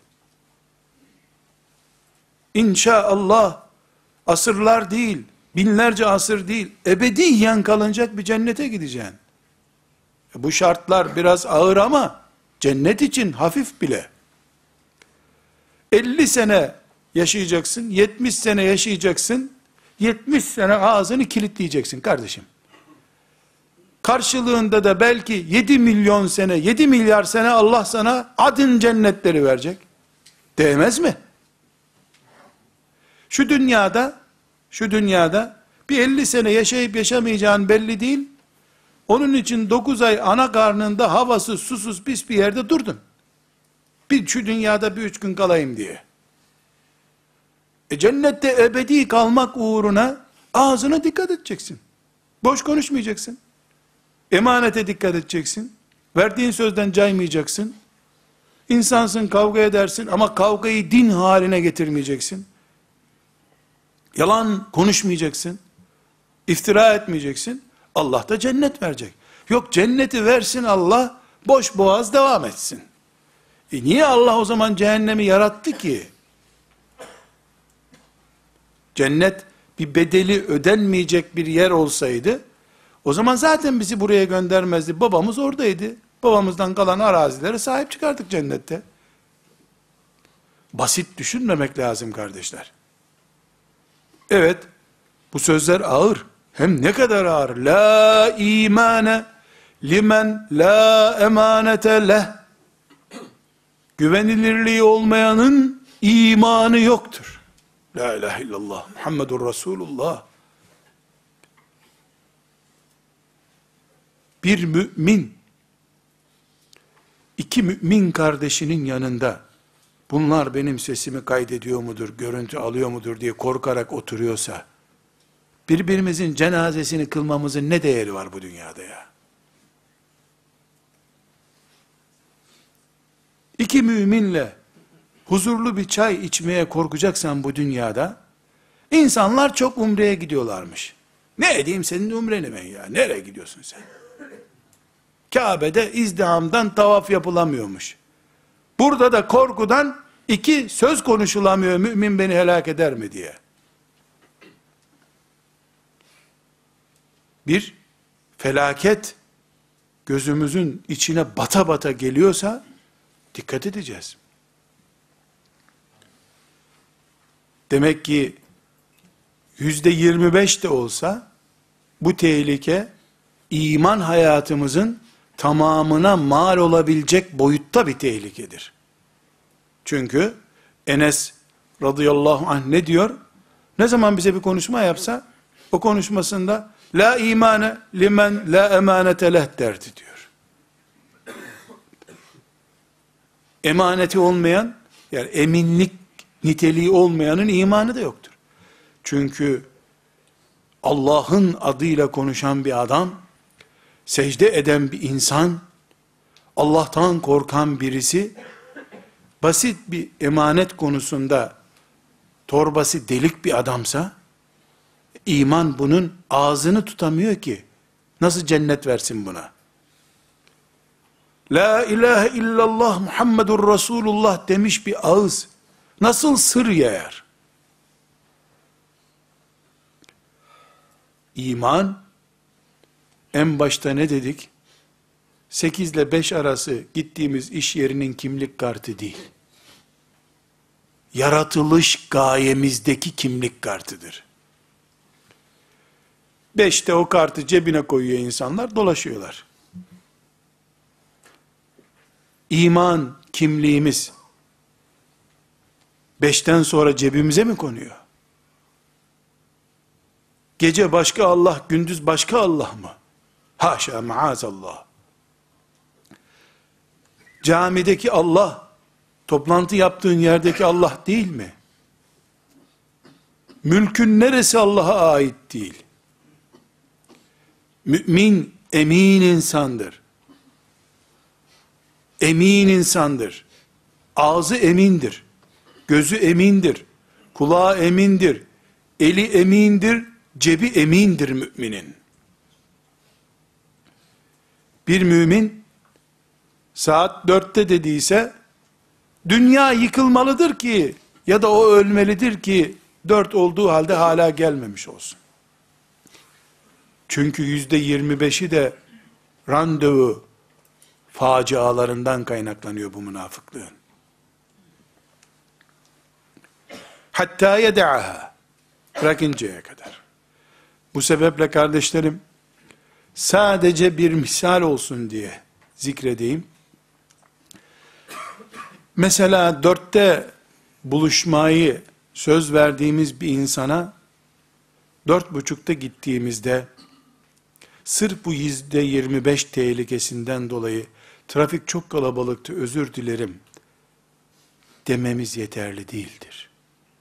İnşallah asırlar değil, binlerce asır değil, ebediyen kalınacak bir cennete gideceksin. Bu şartlar biraz ağır ama cennet için hafif bile. 50 sene yaşayacaksın, 70 sene yaşayacaksın, 70 sene ağzını kilitleyeceksin kardeşim. Karşılığında da belki 7 milyon sene, 7 milyar sene Allah sana adın cennetleri verecek. Değmez mi? Şu dünyada bir 50 sene yaşayıp yaşamayacağın belli değil. Onun için 9 ay ana karnında havasız, susuz, pis bir yerde durdun. Şu dünyada bir 3 gün kalayım diye. Cennette ebedi kalmak uğruna ağzına dikkat edeceksin. Boş konuşmayacaksın. Emanete dikkat edeceksin. Verdiğin sözden caymayacaksın. İnsansın, kavga edersin ama kavgayı din haline getirmeyeceksin. Yalan konuşmayacaksın. İftira etmeyeceksin. Allah da cennet verecek. Yok, cenneti versin Allah, boş boğaz devam etsin. Niye Allah o zaman cehennemi yarattı ki? Cennet bir bedeli ödenmeyecek bir yer olsaydı, o zaman zaten bizi buraya göndermezdi. Babamız oradaydı. Babamızdan kalan arazilere sahip çıkardık cennette. Basit düşünmemek lazım kardeşler. Evet, bu sözler ağır. Hem ne kadar ağır. La imane limen la emanete leh. Güvenilirliği olmayanın imanı yoktur. La ilahe illallah Muhammedur Resulullah. Bir mümin, iki mümin kardeşinin yanında, bunlar benim sesimi kaydediyor mudur, görüntü alıyor mudur diye korkarak oturuyorsa, birbirimizin cenazesini kılmamızın ne değeri var bu dünyada ya? İki müminle huzurlu bir çay içmeye korkacaksan bu dünyada, insanlar çok umreye gidiyorlarmış. Ne edeyim senin umreni ben ya? Nereye gidiyorsun sen? Kabe'de izdihamdan tavaf yapılamıyormuş. Burada da korkudan iki söz konuşulamıyor, mümin beni helak eder mi diye. Bir felaket gözümüzün içine bata bata geliyorsa dikkat edeceğiz. Demek ki %25 de olsa bu tehlike iman hayatımızın tamamına mal olabilecek boyutta bir tehlikedir. Çünkü Enes radıyallahu anh ne diyor? Ne zaman bize bir konuşma yapsa o konuşmasında la imane limen la emanete leh derdi diyor. Emaneti olmayan, yani eminlik niteliği olmayanın imanı da yoktur. Çünkü Allah'ın adıyla konuşan bir adam, secde eden bir insan, Allah'tan korkan birisi, basit bir emanet konusunda torbası delik bir adamsa, iman bunun ağzını tutamıyor ki, nasıl cennet versin buna? La ilahe illallah Muhammedur Resulullah demiş bir ağız, nasıl sır yayar? İman, en başta ne dedik? 8 ile 5 arası gittiğimiz iş yerinin kimlik kartı değil. Yaratılış gayemizdeki kimlik kartıdır. 5'te o kartı cebine koyuyor insanlar, dolaşıyorlar. İman kimliğimiz 5'ten sonra cebimize mi konuyor? Gece başka Allah, gündüz başka Allah mı? Haşa maazallah. Camideki Allah, toplantı yaptığın yerdeki Allah değil mi? Mülkün neresi Allah'a ait değil? Mümin emin insandır. Emin insandır. Ağzı emindir. Gözü emindir. Kulağı emindir. Eli emindir. Cebi emindir müminin. Bir mümin saat 4'te dediyse dünya yıkılmalıdır ki ya da o ölmelidir ki 4 olduğu halde hala gelmemiş olsun. Çünkü %25'i de randevu facialarından kaynaklanıyor bu münafıklığın. Hatta yedaha, bırakıncaya kadar. Bu sebeple kardeşlerim, sadece bir misal olsun diye zikredeyim. Mesela 4'te buluşmayı söz verdiğimiz bir insana 4.30'da gittiğimizde sırf bu %25 tehlikesinden dolayı trafik çok kalabalıktı, özür dilerim dememiz yeterli değildir.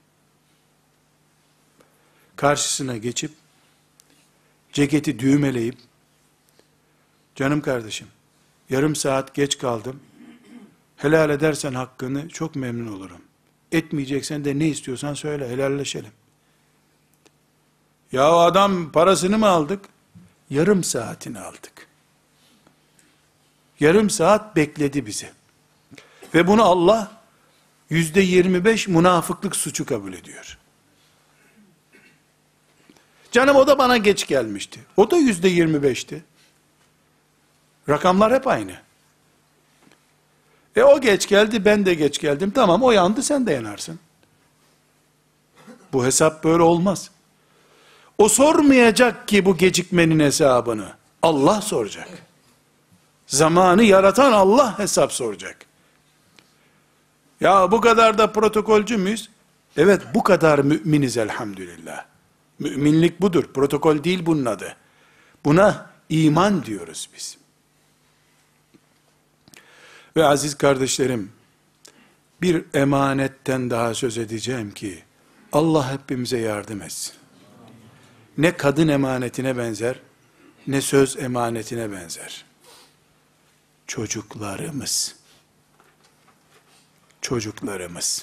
Karşısına geçip ceketi düğmeleyip canım kardeşim yarım saat geç kaldım, helal edersen hakkını çok memnun olurum. Etmeyeceksen de ne istiyorsan söyle, helalleşelim. Ya adam parasını mı aldık? Yarım saatini aldık. Yarım saat bekledi bizi. Ve bunu Allah %25 münafıklık suçu kabul ediyor. Canım o da bana geç gelmişti. O da %25'ti. Rakamlar hep aynı. O geç geldi, ben de geç geldim. Tamam, o yandı, sen de yanarsın. Bu hesap böyle olmaz. O sormayacak ki bu gecikmenin hesabını. Allah soracak. Zamanı yaratan Allah hesap soracak. Ya bu kadar da protokolcü müyüz? Evet, bu kadar müminiz elhamdülillah. Müminlik budur. Protokol değil bunun adı. Buna İman diyoruz biz. Ve aziz kardeşlerim, bir emanetten daha söz edeceğim ki, Allah hepimize yardım etsin. Ne kadın emanetine benzer, ne söz emanetine benzer. Çocuklarımız. Çocuklarımız.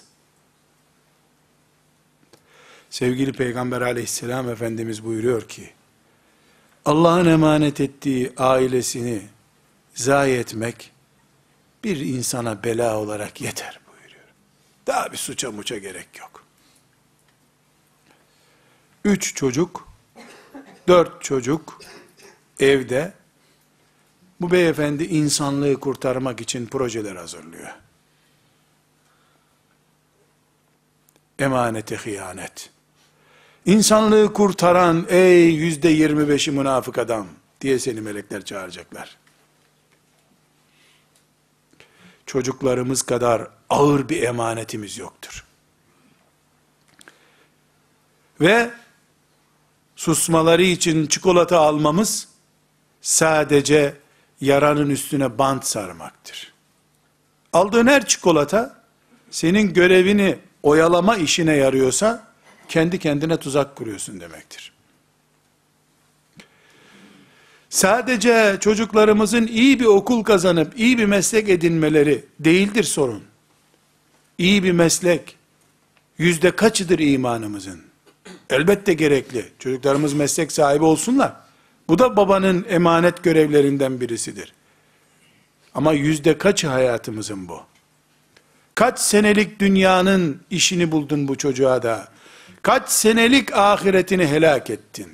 Sevgili Peygamber aleyhisselam Efendimiz buyuruyor ki, Allah'ın emanet ettiği ailesini zayi etmek, bir insana bela olarak yeter buyuruyor. Daha bir suça muça gerek yok. 3 çocuk, 4 çocuk evde, bu beyefendi insanlığı kurtarmak için projeler hazırlıyor. Emanete hıyanet. İnsanlığı kurtaran ey %25'i münafık adam diye seni melekler çağıracaklar. Çocuklarımız kadar ağır bir emanetimiz yoktur. Ve susmaları için çikolata almamız sadece yaranın üstüne bant sarmaktır. Aldığın her çikolata senin görevini oyalama işine yarıyorsa kendi kendine tuzak kuruyorsun demektir. Sadece çocuklarımızın iyi bir okul kazanıp iyi bir meslek edinmeleri değildir sorun. İyi bir meslek yüzde kaçıdır imanımızın? Elbette gerekli. Çocuklarımız meslek sahibi olsunlar. Bu da babanın emanet görevlerinden birisidir. Ama yüzde kaçı hayatımızın bu? Kaç senelik dünyanın işini buldun bu çocuğa da? Kaç senelik ahiretini helak ettin?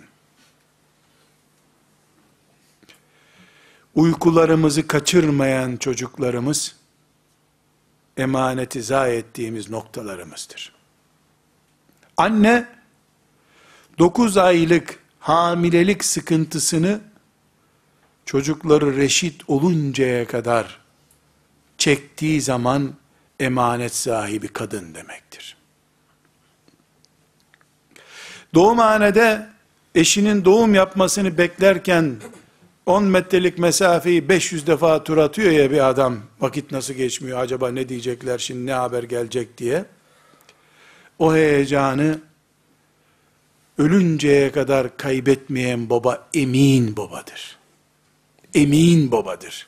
Uykularımızı kaçırmayan çocuklarımız, emaneti zayi ettiğimiz noktalarımızdır. Anne, 9 aylık hamilelik sıkıntısını, çocukları reşit oluncaya kadar çektiği zaman, emanet sahibi kadın demektir. Doğumhanede, eşinin doğum yapmasını beklerken, 10 metrelik mesafeyi 500 defa tur atıyor ya bir adam, vakit nasıl geçmiyor, acaba ne diyecekler şimdi, ne haber gelecek diye. O heyecanı ölünceye kadar kaybetmeyen baba emin babadır. Emin babadır.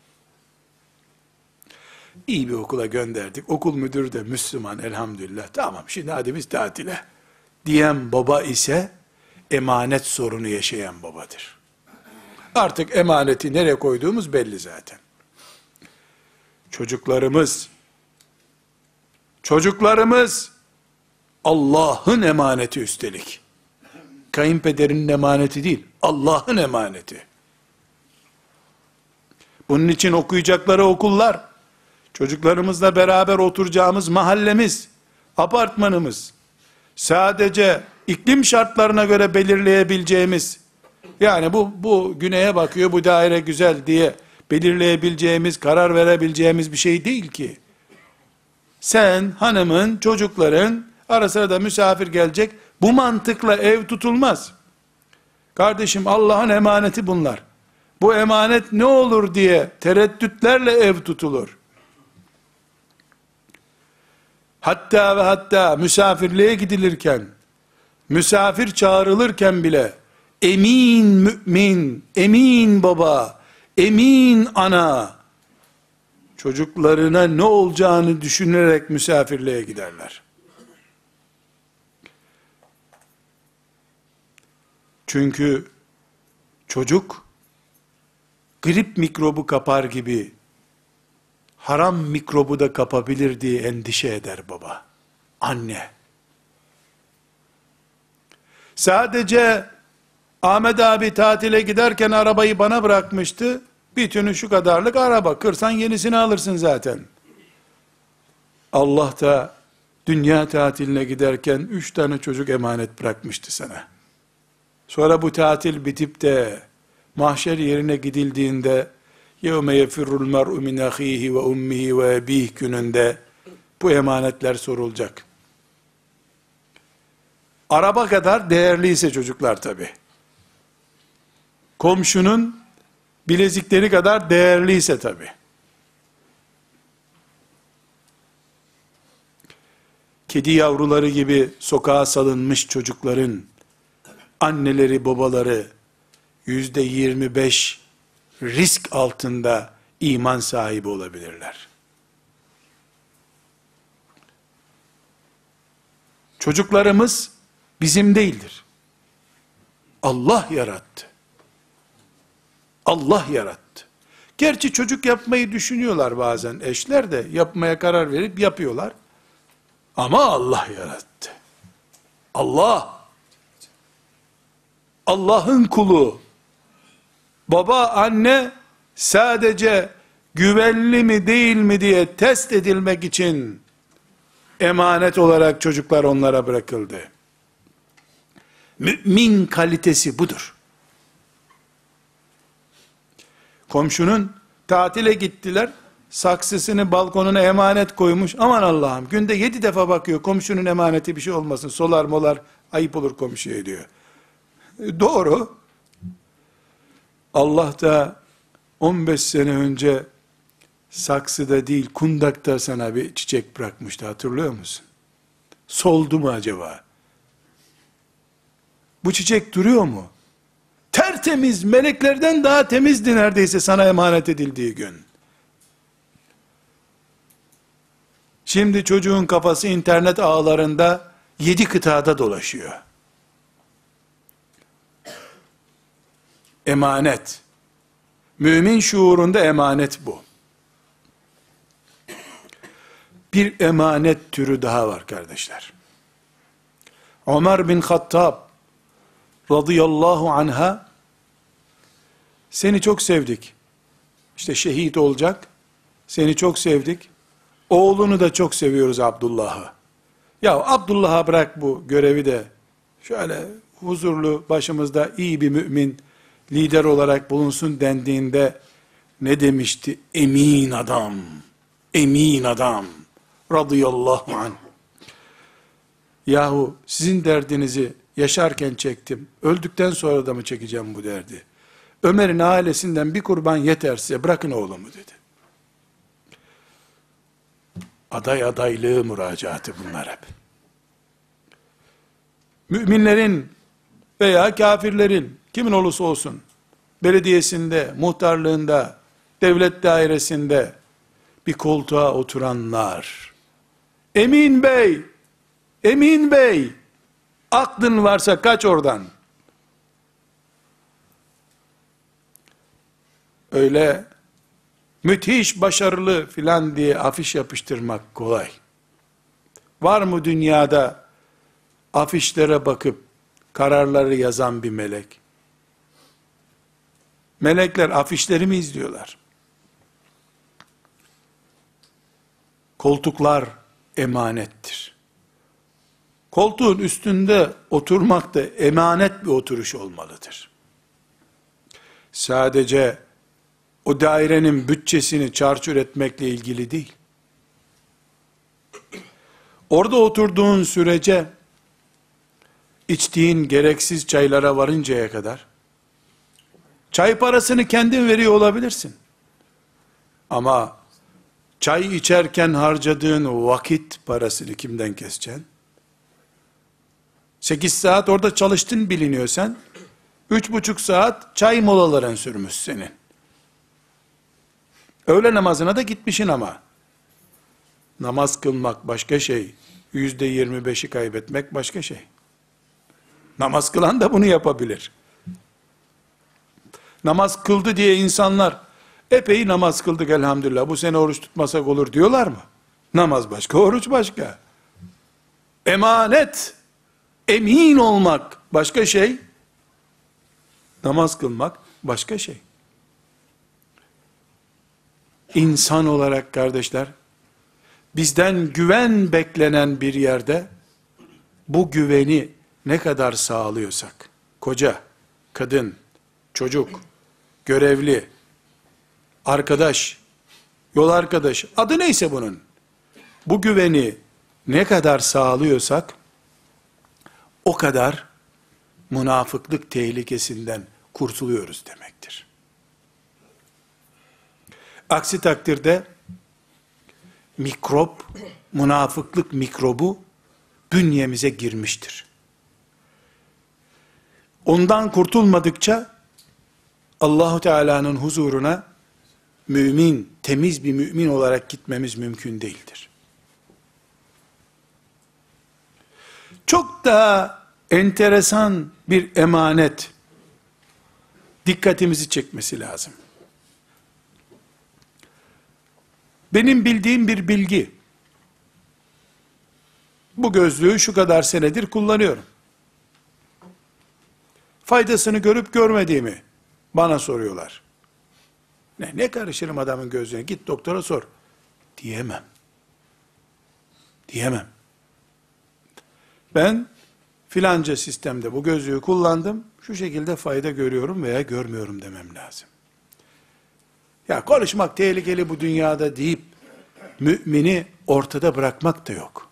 İyi bir okula gönderdik. Okul müdürü de Müslüman elhamdülillah. Tamam şimdi hadi biz tatile diyen baba ise emanet sorunu yaşayan babadır. Artık emaneti nereye koyduğumuz belli zaten. Çocuklarımız Allah'ın emaneti üstelik. Kayınpederinin emaneti değil, Allah'ın emaneti. Bunun için okuyacakları okullar, çocuklarımızla beraber oturacağımız mahallemiz, apartmanımız, sadece iklim şartlarına göre belirleyebileceğimiz, yani bu güneye bakıyor, bu daire güzel diye belirleyebileceğimiz, karar verebileceğimiz bir şey değil ki. Sen, hanımın, çocukların, ara sıra da misafir gelecek, bu mantıkla ev tutulmaz. Kardeşim Allah'ın emaneti bunlar. Bu emanet ne olur diye tereddütlerle ev tutulur. Hatta ve hatta misafirliğe gidilirken, misafir çağrılırken bile, emin mümin, emin baba, emin ana, çocuklarına ne olacağını düşünerek misafirliğe giderler. Çünkü çocuk, grip mikrobu kapar gibi, haram mikrobu da kapabilir diye endişe eder baba, anne. Sadece Ahmet abi tatile giderken arabayı bana bırakmıştı, bir tünü şu kadarlık araba, kırsan yenisini alırsın zaten. Allah da dünya tatiline giderken 3 tane çocuk emanet bırakmıştı sana. Sonra bu tatil bitip de mahşer yerine gidildiğinde يَوْمَ يَفِرُّ الْمَرْءُ مِنْ أَخِيهِ وَأُمِّهِ وَأَبِيهِ gününde bu emanetler sorulacak. Araba kadar değerliyse çocuklar tabi. Komşunun bilezikleri kadar değerliyse tabii. Kedi yavruları gibi sokağa salınmış çocukların anneleri babaları %25 risk altında iman sahibi olabilirler. Çocuklarımız bizim değildir. Allah yarattı. Allah yarattı. Gerçi çocuk yapmayı düşünüyorlar bazen eşler de, yapmaya karar verip yapıyorlar. Ama Allah yarattı. Allah'ın kulu, baba, anne sadece güvenli mi değil mi diye test edilmek için emanet olarak çocuklar onlara bırakıldı. Mümin kalitesi budur. Komşunun tatile gittiler, saksısını balkonuna emanet koymuş. Aman Allah'ım, günde 7 defa bakıyor, komşunun emaneti bir şey olmasın, solar molar, ayıp olur komşuya diyor. Doğru. Allah da 15 sene önce saksıda değil, kundakta sana bir çiçek bırakmıştı, hatırlıyor musun? Soldu mu acaba? Bu çiçek duruyor mu? Tertemiz, meleklerden daha temizdi neredeyse sana emanet edildiği gün. Şimdi çocuğun kafası internet ağlarında 7 kıtada dolaşıyor. Emanet. Mümin şuurunda emanet bu. Bir emanet türü daha var kardeşler. Ömer bin Hattab radıyallahu anha, seni çok sevdik. İşte şehit olacak. Seni çok sevdik. Oğlunu da çok seviyoruz, Abdullah'ı. Ya Abdullah'a bırak bu görevi de şöyle huzurlu, başımızda iyi bir mümin lider olarak bulunsun dendiğinde ne demişti? Emin adam. Emin adam. Radıyallahu anh. Yahu sizin derdinizi yaşarken çektim. Öldükten sonra da mı çekeceğim bu derdi? Ömer'in ailesinden bir kurban yeter size, bırakın oğlumu dedi. Adaylığı müracaatı bunlar hep. Müminlerin veya kafirlerin, kimin olursa olsun, belediyesinde, muhtarlığında, devlet dairesinde bir koltuğa oturanlar, Emin Bey, Emin Bey, aklın varsa kaç oradan. Öyle müthiş başarılı filan diye afiş yapıştırmak kolay. Var mı dünyada afişlere bakıp kararları yazan bir melek? Melekler afişleri mi izliyorlar? Koltuklar emanettir. Koltuğun üstünde oturmak da emanet bir oturuş olmalıdır. Sadece o dairenin bütçesini çarçur etmekle ilgili değil. Orada oturduğun sürece, içtiğin gereksiz çaylara varıncaya kadar, çay parasını kendin veriyor olabilirsin. Ama çay içerken harcadığın vakit parasını kimden keseceksin? 8 saat orada çalıştın biliniyor sen. 3,5 saat çay molaların sürmüş senin. Öğle namazına da gitmişsin ama. Namaz kılmak başka şey. %25'i kaybetmek başka şey. Namaz kılan da bunu yapabilir. Namaz kıldı diye insanlar, epey namaz kıldık elhamdülillah, bu sene oruç tutmasak olur diyorlar mı? Namaz başka, oruç başka. Emanet, emin olmak başka şey. Namaz kılmak başka şey. İnsan olarak kardeşler, bizden güven beklenen bir yerde, bu güveni ne kadar sağlıyorsak, koca, kadın, çocuk, görevli, arkadaş, yol arkadaşı, adı neyse bunun, bu güveni ne kadar sağlıyorsak, o kadar münafıklık tehlikesinden kurtuluyoruz demektir. Aksi takdirde mikrop, münafıklık mikrobu bünyemize girmiştir. Ondan kurtulmadıkça Allahu Teala'nın huzuruna mümin, temiz bir mümin olarak gitmemiz mümkün değildir. Çok daha enteresan bir emanet dikkatimizi çekmesi lazım. Benim bildiğim bir bilgi. Bu gözlüğü şu kadar senedir kullanıyorum. Faydasını görüp görmediğimi bana soruyorlar. Ne karışırım adamın gözlüğüne, git doktora sor. Diyemem. Diyemem. Ben filanca sistemde bu gözlüğü kullandım, şu şekilde fayda görüyorum veya görmüyorum demem lazım. Ya konuşmak tehlikeli bu dünyada deyip, mümini ortada bırakmak da yok.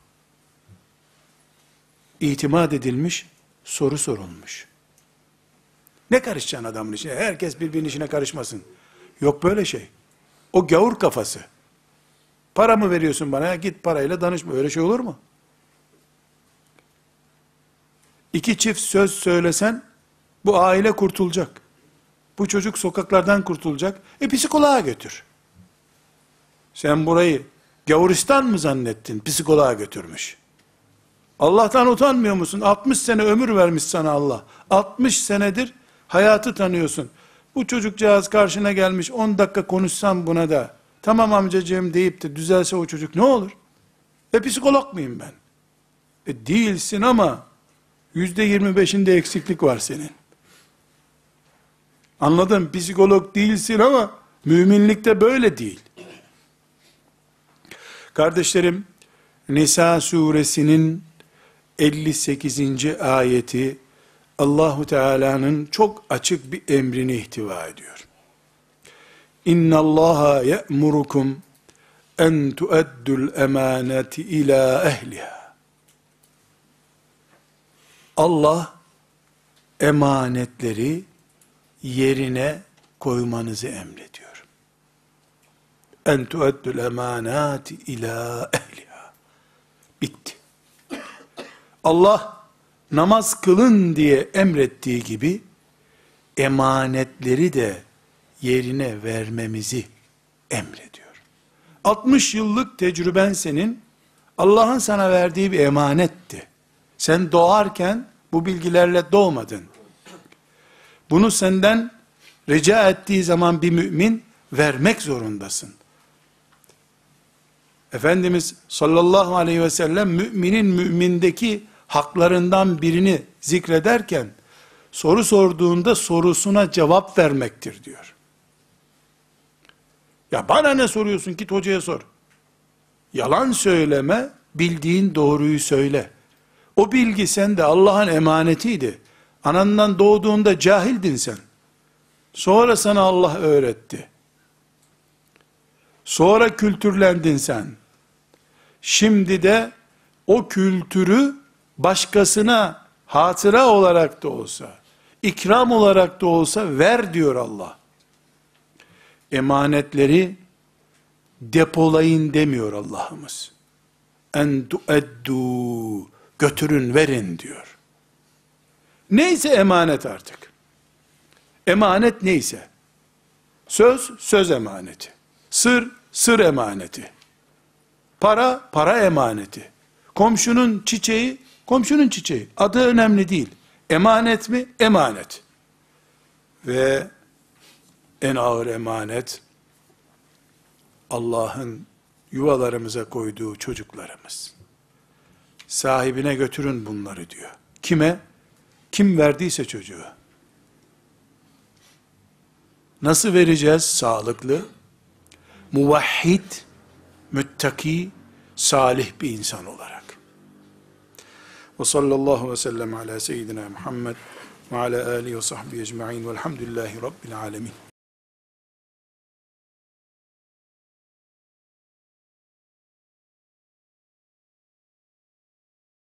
İtimat edilmiş, soru sorulmuş. Ne karışacaksın adamın işine? Herkes birbirinin işine karışmasın. Yok böyle şey. O gavur kafası. Para mı veriyorsun bana? Git parayla danışma. Öyle şey olur mu? İki çift söz söylesen, bu aile kurtulacak. Bu çocuk sokaklardan kurtulacak. Psikoloğa götür. Sen burayı Gavuristan mı zannettin? Psikoloğa götürmüş. Allah'tan utanmıyor musun? 60 sene ömür vermiş sana Allah. 60 senedir hayatı tanıyorsun. Bu çocukcağız karşına gelmiş, 10 dakika konuşsam buna da, tamam amcacığım deyip de düzelse o çocuk ne olur? Psikolog muyum ben? Değilsin ama %25'inde eksiklik var senin. Anladın? Psikolog değilsin ama müminlikte böyle değil. Kardeşlerim, Nisa suresinin 58. ayeti Allahu Teala'nın çok açık bir emrini ihtiva ediyor. İnna Allaha ya'murukum en tu'addul emaneti ila ehliha. Allah emanetleri yerine koymanızı emrediyor. En tu'addul emanati ila ehliha. Bitti. Allah namaz kılın diye emrettiği gibi emanetleri de yerine vermemizi emrediyor. 60 yıllık tecrüben senin, Allah'ın sana verdiği bir emanetti. Sen doğarken bu bilgilerle doğmadın. Bunu senden rica ettiği zaman bir mümin vermek zorundasın. Efendimiz sallallahu aleyhi ve sellem müminin mümindeki haklarından birini zikrederken, soru sorduğunda sorusuna cevap vermektir diyor. Ya bana ne soruyorsun, git hocaya sor. Yalan söyleme, bildiğin doğruyu söyle. O bilgi sende Allah'ın emanetiydi. Anandan doğduğunda cahildin sen. Sonra sana Allah öğretti. Sonra kültürlendin sen. Şimdi de o kültürü başkasına hatıra olarak da olsa, ikram olarak da olsa ver diyor Allah. Emanetleri depolayın demiyor Allah'ımız. En tu'eddu, götürün verin diyor. Neyse emanet artık. Emanet neyse. Söz, söz emaneti. Sır, sır emaneti. Para, para emaneti. Komşunun çiçeği, komşunun çiçeği. Adı önemli değil. Emanet mi? Emanet. Ve en ağır emanet, Allah'ın yuvalarımıza koyduğu çocuklarımız. Sahibine götürün bunları diyor. Kime? Kim verdiyse çocuğu. Nasıl vereceğiz? Sağlıklı, muvahhid, müttaki, salih bir insan olarak. Ve sallallahu ve sellem ala seyyidina Muhammed ve ala alihi ve sahbihi ecma'in velhamdülillahi rabbil alemin.